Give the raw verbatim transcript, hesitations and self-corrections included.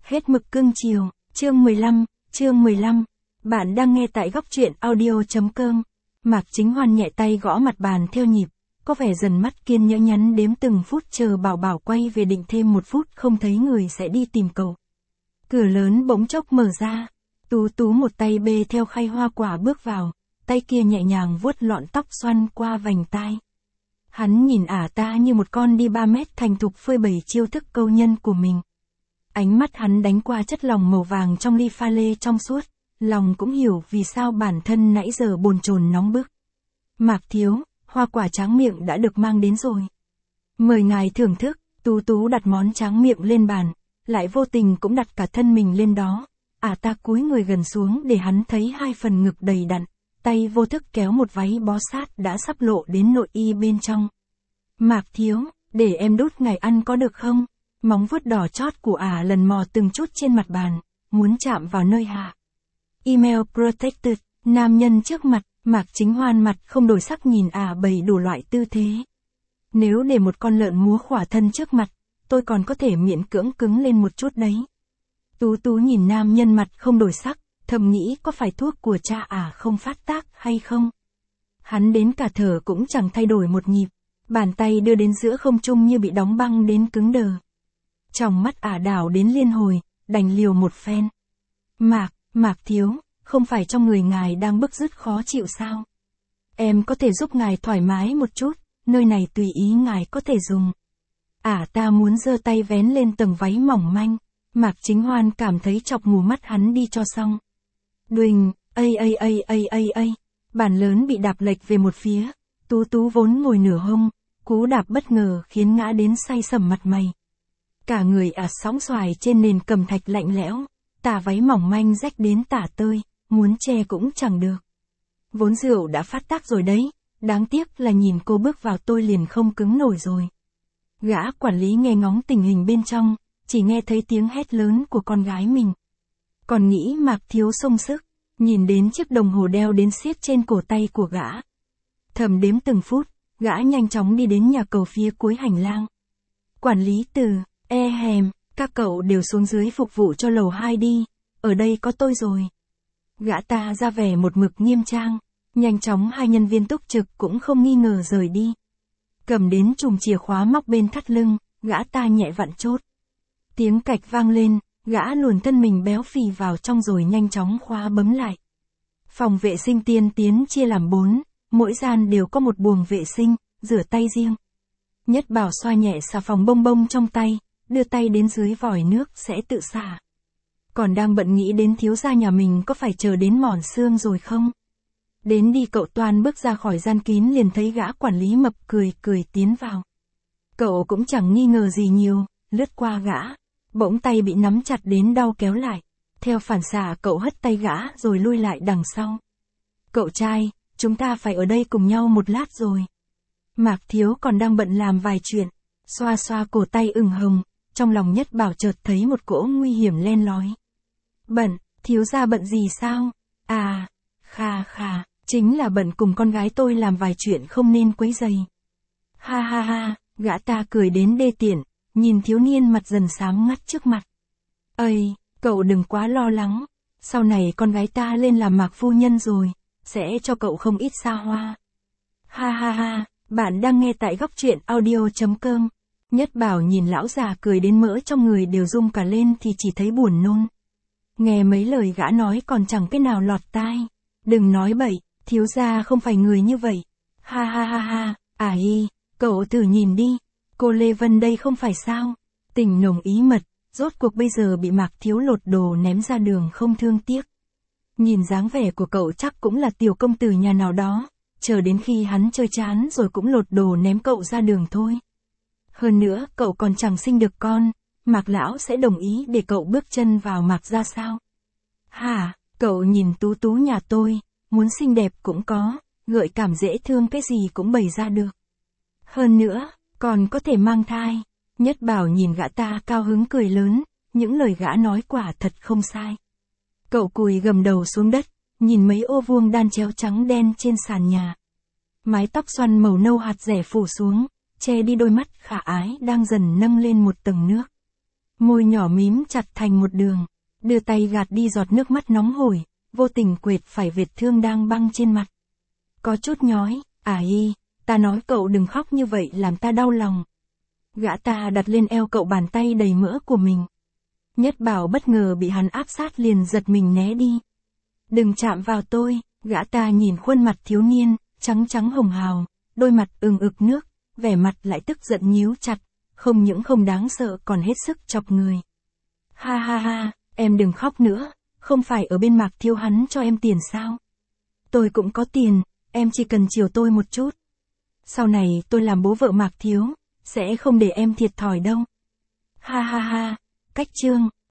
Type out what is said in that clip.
Hết mực cưng chiều, chương mười lăm, chương mười lăm. Bạn đang nghe tại góc truyện audio.com. Mạc Chính Hoan nhẹ tay gõ mặt bàn theo nhịp, có vẻ dần mắt kiên nhẫn nhắn đếm từng phút chờ Bảo Bảo quay về, định thêm một phút không thấy người sẽ đi tìm cậu. Cửa lớn bỗng chốc mở ra, Tú Tú một tay bê theo khay hoa quả bước vào, tay kia nhẹ nhàng vuốt lọn tóc xoăn qua vành tai. Hắn nhìn ả ta như một con đi ba mét thành thục phơi bày chiêu thức câu nhân của mình. Ánh mắt hắn đánh qua chất lòng màu vàng trong ly pha lê trong suốt, lòng cũng hiểu vì sao bản thân nãy giờ bồn chồn nóng bức. Mạc thiếu, hoa quả tráng miệng đã được mang đến rồi. Mời ngài thưởng thức. Tú Tú đặt món tráng miệng lên bàn, lại vô tình cũng đặt cả thân mình lên đó. Ả ta cúi người gần xuống để hắn thấy hai phần ngực đầy đặn, tay vô thức kéo một váy bó sát đã sắp lộ đến nội y bên trong. Mạc thiếu, để em đút ngài ăn có được không? Móng vuốt đỏ chót của ả lần mò từng chút trên mặt bàn, muốn chạm vào nơi hạ. Email protected, nam nhân trước mặt, Mạc Chính Hoan mặt không đổi sắc nhìn ả bày đủ loại tư thế. Nếu để một con lợn múa khỏa thân trước mặt, tôi còn có thể miễn cưỡng cứng lên một chút đấy. Tú Tú nhìn nam nhân mặt không đổi sắc, thầm nghĩ có phải thuốc của cha ả không phát tác hay không. Hắn đến cả thở cũng chẳng thay đổi một nhịp, bàn tay đưa đến giữa không trung như bị đóng băng đến cứng đờ. Trong mắt ả đảo đến liên hồi, đành liều một phen. Mạc, Mạc thiếu, không phải trong người ngài đang bức rứt khó chịu sao? Em có thể giúp ngài thoải mái một chút, nơi này tùy ý ngài có thể dùng. Ả ta muốn giơ tay vén lên tầng váy mỏng manh, Mạc Chính Hoan cảm thấy chọc mù mắt hắn đi cho xong. Đuỳnh, ây ây ây ây ây ây, bàn lớn bị đạp lệch về một phía, Tú Tú vốn ngồi nửa hông, cú đạp bất ngờ khiến ngã đến say sẩm mặt mày. Cả người ả sóng xoài trên nền cẩm thạch lạnh lẽo, tà váy mỏng manh rách đến tả tơi, muốn che cũng chẳng được. Vốn rượu đã phát tác rồi đấy, đáng tiếc là nhìn cô bước vào tôi liền không cứng nổi rồi. Gã quản lý nghe ngóng tình hình bên trong, chỉ nghe thấy tiếng hét lớn của con gái mình. Còn nghĩ Mạc thiếu xông sức, nhìn đến chiếc đồng hồ đeo đến siết trên cổ tay của gã. Thầm đếm từng phút, gã nhanh chóng đi đến nhà cầu phía cuối hành lang. Quản lý Từ, e hèm, các cậu đều xuống dưới phục vụ cho lầu hai đi, ở đây có tôi rồi. Gã ta ra vẻ một mực nghiêm trang, nhanh chóng hai nhân viên túc trực cũng không nghi ngờ rời đi. Cầm đến chùm chìa khóa móc bên thắt lưng, gã ta nhẹ vặn chốt. Tiếng cạch vang lên, gã luồn thân mình béo phì vào trong rồi nhanh chóng khóa bấm lại. Phòng vệ sinh tiên tiến chia làm bốn, mỗi gian đều có một buồng vệ sinh, rửa tay riêng. Nhất Bảo xoa nhẹ xà phòng bông bông trong tay, đưa tay đến dưới vòi nước sẽ tự xả. Còn đang bận nghĩ đến thiếu gia nhà mình có phải chờ đến mòn xương rồi không? Đến đi cậu toan bước ra khỏi gian kín liền thấy gã quản lý mập cười cười tiến vào. Cậu cũng chẳng nghi ngờ gì nhiều, lướt qua gã, bỗng tay bị nắm chặt đến đau kéo lại. Theo phản xạ cậu hất tay gã rồi lui lại đằng sau. Cậu trai, chúng ta phải ở đây cùng nhau một lát rồi. Mạc thiếu còn đang bận làm vài chuyện, xoa xoa cổ tay ửng hồng, trong lòng Nhất Bảo chợt thấy một cỗ nguy hiểm len lói. Bận, thiếu gia bận gì sao? À, kha kha, chính là bận cùng con gái tôi làm vài chuyện không nên quấy rầy. Ha ha ha, gã ta cười đến đê tiện, nhìn thiếu niên mặt dần xám ngắt trước mặt. Ây, cậu đừng quá lo lắng, sau này con gái ta lên làm Mạc phu nhân rồi, sẽ cho cậu không ít xa hoa. Ha ha ha, bạn đang nghe tại góc truyện audio.com. Nhất Bảo nhìn lão già cười đến mỡ trong người đều rung cả lên thì chỉ thấy buồn nôn. Nghe mấy lời gã nói còn chẳng cái nào lọt tai. Đừng nói bậy, thiếu gia không phải người như vậy. Ha ha ha ha, à hi, cậu thử nhìn đi, cô Lê Vân đây không phải sao. Tình nồng ý mật, rốt cuộc bây giờ bị Mạc thiếu lột đồ ném ra đường không thương tiếc. Nhìn dáng vẻ của cậu chắc cũng là tiểu công tử nhà nào đó, chờ đến khi hắn chơi chán rồi cũng lột đồ ném cậu ra đường thôi. Hơn nữa cậu còn chẳng sinh được con, Mạc lão sẽ đồng ý để cậu bước chân vào Mạc ra sao? Hả, cậu nhìn Tú Tú nhà tôi, muốn xinh đẹp cũng có, gợi cảm dễ thương cái gì cũng bày ra được. Hơn nữa, còn có thể mang thai. Nhất Bảo nhìn gã ta cao hứng cười lớn, những lời gã nói quả thật không sai. Cậu cùi gầm đầu xuống đất, nhìn mấy ô vuông đan chéo trắng đen trên sàn nhà. Mái tóc xoăn màu nâu hạt rẻ phủ xuống, che đi đôi mắt khả ái đang dần nâng lên một tầng nước. Môi nhỏ mím chặt thành một đường, đưa tay gạt đi giọt nước mắt nóng hổi, vô tình quệt phải vết thương đang băng trên mặt. Có chút nhói, à y, ta nói cậu đừng khóc như vậy làm ta đau lòng. Gã ta đặt lên eo cậu bàn tay đầy mỡ của mình. Nhất Bảo bất ngờ bị hắn áp sát liền giật mình né đi. Đừng chạm vào tôi, gã ta nhìn khuôn mặt thiếu niên, trắng trắng hồng hào, đôi mặt ửng ực nước, vẻ mặt lại tức giận nhíu chặt, không những không đáng sợ còn hết sức chọc người. Ha ha ha, em đừng khóc nữa, không phải ở bên Mạc Thiếu hắn cho em tiền sao? Tôi cũng có tiền, em chỉ cần chiều tôi một chút. Sau này tôi làm bố vợ Mạc Thiếu, sẽ không để em thiệt thòi đâu. Ha ha ha, cách chương.